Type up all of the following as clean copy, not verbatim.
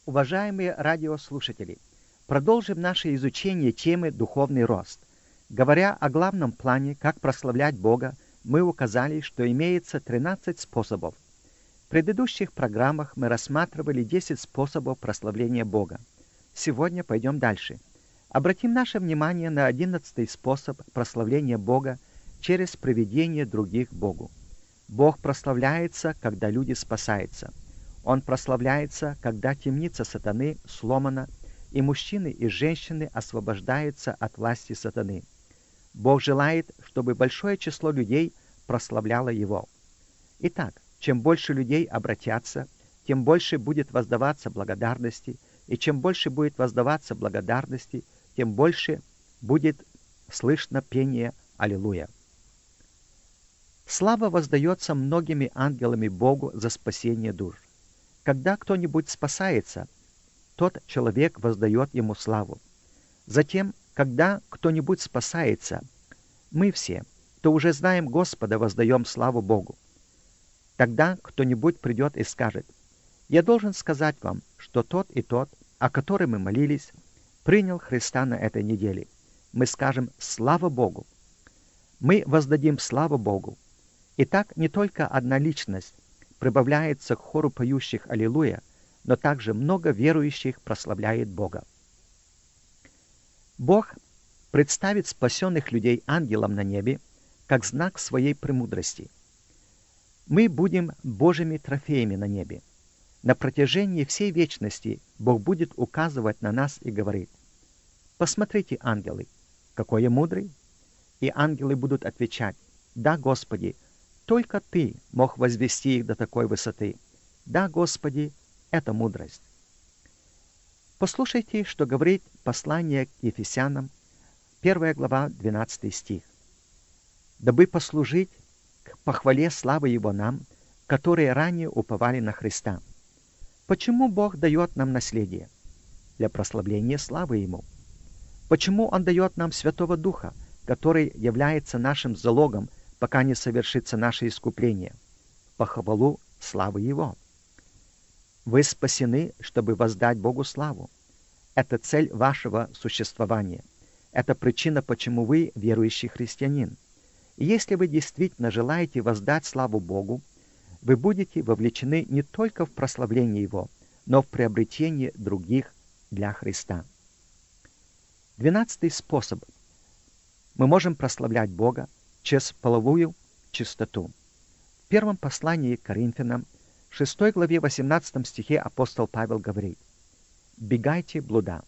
Уважаемые радиослушатели, продолжим наше изучение темы «Духовный рост». Говоря о главном плане, как прославлять Бога, мы указали, что имеется 13 способов. В предыдущих программах мы рассматривали 10 способов прославления Бога. Сегодня пойдем дальше. Обратим наше внимание на 11 способ прославления Бога через приведение других к Богу. Бог прославляется, когда люди спасаются. Он прославляется, когда темница сатаны сломана, и мужчины и женщины освобождаются от власти сатаны. Бог желает, чтобы большое число людей прославляло Его. Итак, чем больше людей обратятся, тем больше будет воздаваться благодарности, и чем больше будет воздаваться благодарности, тем больше будет слышно пение «Аллилуйя». Слава воздается многими ангелами Богу за спасение душ. Когда кто-нибудь спасается, тот человек воздает ему славу. Затем, когда кто-нибудь спасается, мы все, кто уже знаем Господа, воздаем славу Богу. Тогда кто-нибудь придет и скажет: «Я должен сказать вам, что тот и тот, о котором мы молились, принял Христа на этой неделе». Мы скажем: «Слава Богу!» Мы воздадим славу Богу. Итак, не только одна личность прибавляется к хору поющих «Аллилуйя», но также много верующих прославляет Бога. Бог представит спасенных людей ангелам на небе как знак своей премудрости. Мы будем Божьими трофеями на небе. На протяжении всей вечности Бог будет указывать на нас и говорить: «Посмотрите, ангелы, какой я мудрый!» И ангелы будут отвечать: «Да, Господи, только Ты мог возвести их до такой высоты. Да, Господи, это мудрость». Послушайте, что говорит послание к Ефесянам, 1 глава, 12 стих. «Дабы послужить к похвале славы Его нам, которые ранее уповали на Христа». Почему Бог дает нам наследие? Для прославления славы Ему. Почему Он дает нам Святого Духа, который является нашим залогом, пока не совершится наше искупление? Похвалу славы Его. Вы спасены, чтобы воздать Богу славу. Это цель вашего существования. Это причина, почему вы верующий христианин. И если вы действительно желаете воздать славу Богу, вы будете вовлечены не только в прославление Его, но в приобретение других для Христа. 12-й способ. Мы можем прославлять Бога через половую чистоту. В первом послании к Коринфянам, 6 главе 18 стихе апостол Павел говорит: «Бегайте блуда».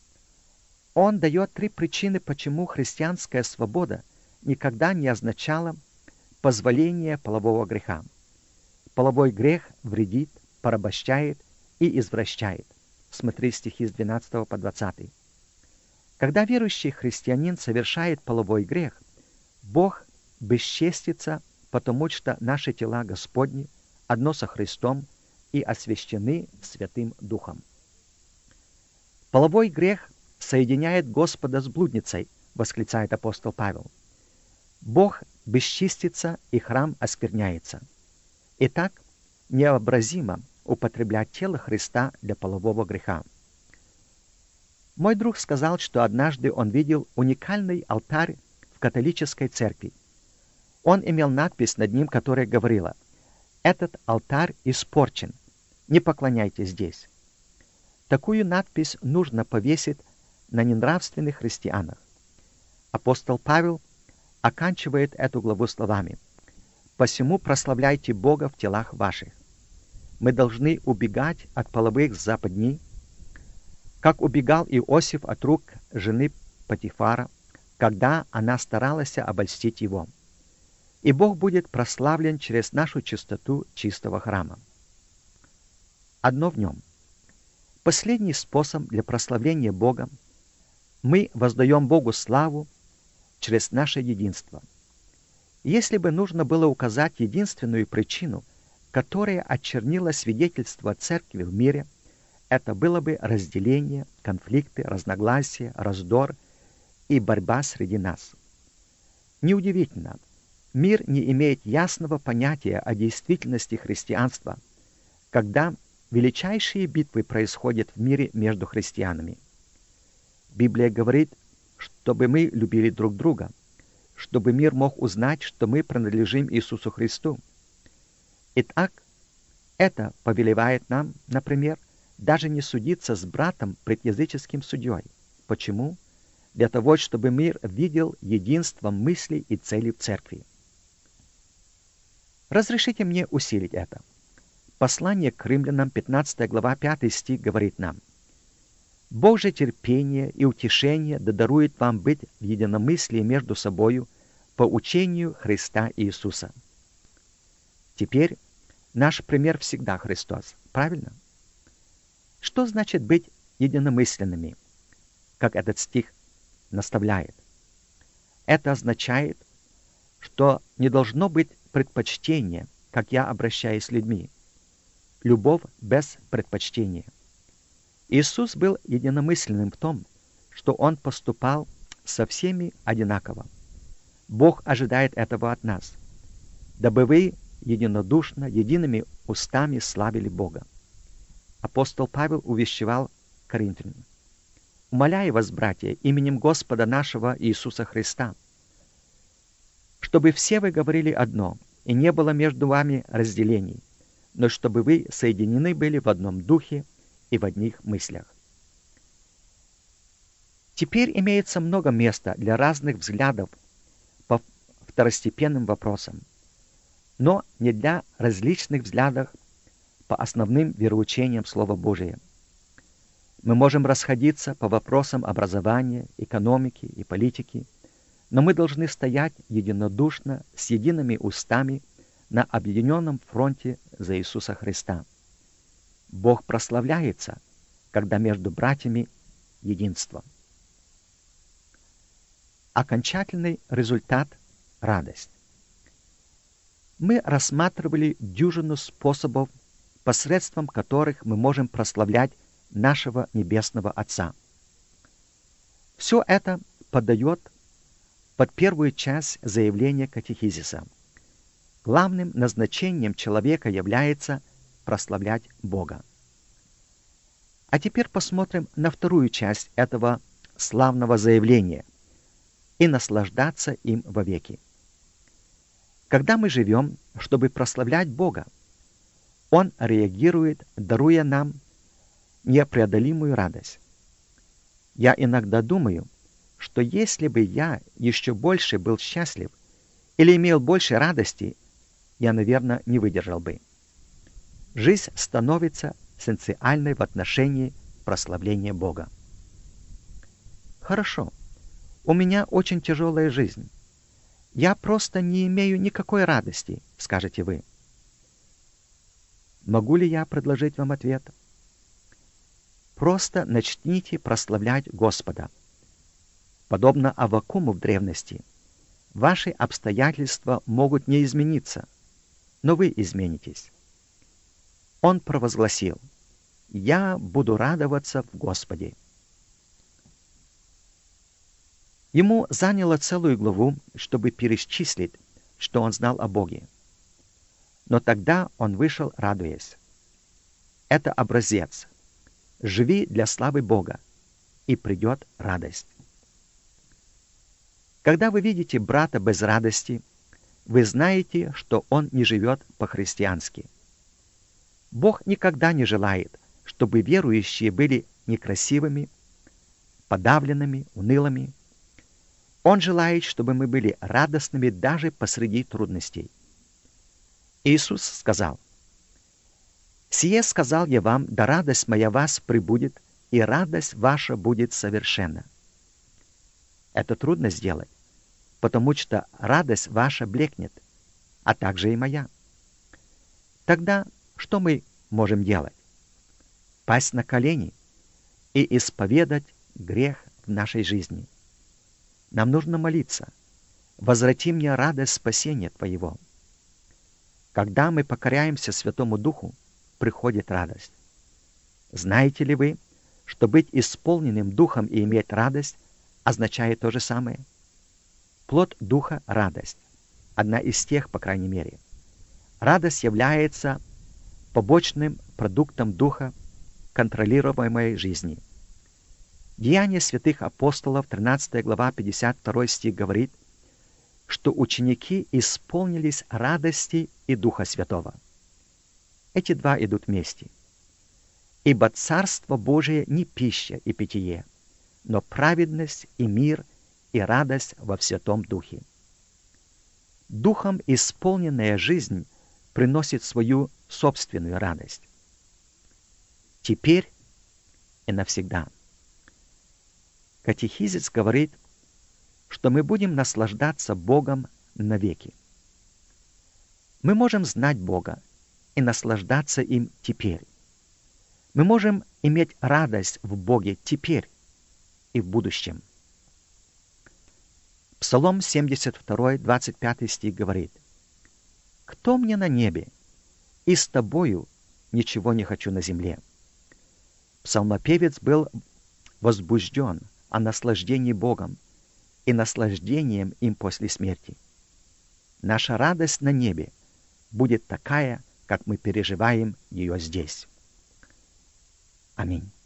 Он дает 3 причины, почему христианская свобода никогда не означала позволение полового греха. Половой грех вредит, порабощает и извращает. Смотри стихи с 12 по 20. Когда верующий христианин совершает половой грех, Бог бесчестится, потому что наши тела Господни одно со Христом и освящены Святым Духом. Половой грех соединяет Господа с блудницей, восклицает апостол Павел. Бог бесчистится, и храм оскверняется. Итак, необразимо употреблять тело Христа для полового греха. Мой друг сказал, что однажды он видел уникальный алтарь в католической церкви. Он имел надпись над ним, которая говорила: «Этот алтарь испорчен, не поклоняйтесь здесь». Такую надпись нужно повесить на ненравственных христианах. Апостол Павел оканчивает эту главу словами: «Посему прославляйте Бога в телах ваших». Мы должны убегать от половых западней, как убегал Иосиф от рук жены Потифара, когда она старалась обольстить его. И Бог будет прославлен через нашу чистоту чистого храма. Одно в нем. Последний способ для прославления Бога. Мы воздаем Богу славу через наше единство. Если бы нужно было указать единственную причину, которая очернила свидетельство Церкви в мире, это было бы разделение, конфликты, разногласия, раздор и борьба среди нас. Неудивительно, мир не имеет ясного понятия о действительности христианства, когда величайшие битвы происходят в мире между христианами. Библия говорит, чтобы мы любили друг друга, чтобы мир мог узнать, что мы принадлежим Иисусу Христу. Итак, это повелевает нам, например, даже не судиться с братом пред языческим судьей. Почему? Для того, чтобы мир видел единство мыслей и целей в церкви. Разрешите мне усилить это. Послание к римлянам, 15 глава, 5 стих говорит нам: «Божье терпение и утешение да дарует вам быть в единомыслии между собою по учению Христа Иисуса». Теперь наш пример всегда Христос, правильно? Что значит быть единомысленными, как этот стих наставляет? Это означает, что не должно быть предпочтения, как я обращаюсь с людьми. Любовь без предпочтения. Иисус был единомысленным в том, что Он поступал со всеми одинаково. Бог ожидает этого от нас, дабы вы единодушно, едиными устами славили Бога. Апостол Павел увещевал коринфян: «Умоляю вас, братья, именем Господа нашего Иисуса Христа, чтобы все вы говорили одно, и не было между вами разделений, но чтобы вы соединены были в одном духе и в одних мыслях». Теперь имеется много места для разных взглядов по второстепенным вопросам, но не для различных взглядов по основным вероучениям Слова Божия. Мы можем расходиться по вопросам образования, экономики и политики, но мы должны стоять единодушно, с едиными устами, на объединенном фронте за Иисуса Христа. Бог прославляется, когда между братьями единство. Окончательный результат – радость. Мы рассматривали дюжину способов, посредством которых мы можем прославлять нашего Небесного Отца. Все это подает под первую часть заявления катехизиса. Главным назначением человека является прославлять Бога. А теперь посмотрим на вторую часть этого славного заявления и наслаждаться им вовеки. Когда мы живем, чтобы прославлять Бога, Он реагирует, даруя нам непреодолимую радость. Я иногда думаю, что если бы я еще больше был счастлив или имел больше радости, я, наверное, не выдержал бы. Жизнь становится эссенциальной в отношении прославления Бога. Хорошо, у меня очень тяжелая жизнь. Я просто не имею никакой радости, скажете вы. Могу ли я предложить вам ответ? Просто начните прославлять Господа. Подобно Аввакуму в древности, ваши обстоятельства могут не измениться, но вы изменитесь. Он провозгласил: «Я буду радоваться в Господе». Ему заняло целую главу, чтобы перечислить, что он знал о Боге. Но тогда он вышел, радуясь. Это образец. Живи для славы Бога, и придет радость. Когда вы видите брата без радости, вы знаете, что он не живет по-христиански. Бог никогда не желает, чтобы верующие были некрасивыми, подавленными, унылыми. Он желает, чтобы мы были радостными даже посреди трудностей. Иисус сказал: «Сие сказал я вам, да радость моя вас прибудет, и радость ваша будет совершенна». Это трудно сделать, потому что радость ваша блекнет, а также и моя. Тогда что мы можем делать? Пасть на колени и исповедать грех в нашей жизни. Нам нужно молиться: «Возврати мне радость спасения Твоего». Когда мы покоряемся Святому Духу, приходит радость. Знаете ли вы, что быть исполненным Духом и иметь радость означает то же самое? Плод Духа — радость. Одна из тех, по крайней мере. Радость является побочным продуктом Духа контролируемой жизни. Деяния святых апостолов, 13 глава, 52 стих говорит, что ученики исполнились радости и Духа Святого. Эти два идут вместе. Ибо Царство Божие не пища и питье, но праведность и мир и радость во Святом Духе. Духом исполненная жизнь приносит свою собственную радость. Теперь и навсегда. Катехизис говорит, что мы будем наслаждаться Богом навеки. Мы можем знать Бога и наслаждаться им теперь. Мы можем иметь радость в Боге теперь и в будущем. Псалом 72, 25 стих говорит: «Кто мне на небе? И с тобою ничего не хочу на земле». Псалмопевец был возбужден о наслаждении Богом и наслаждением им после смерти. Наша радость на небе будет такая, как мы переживаем ее здесь. Аминь.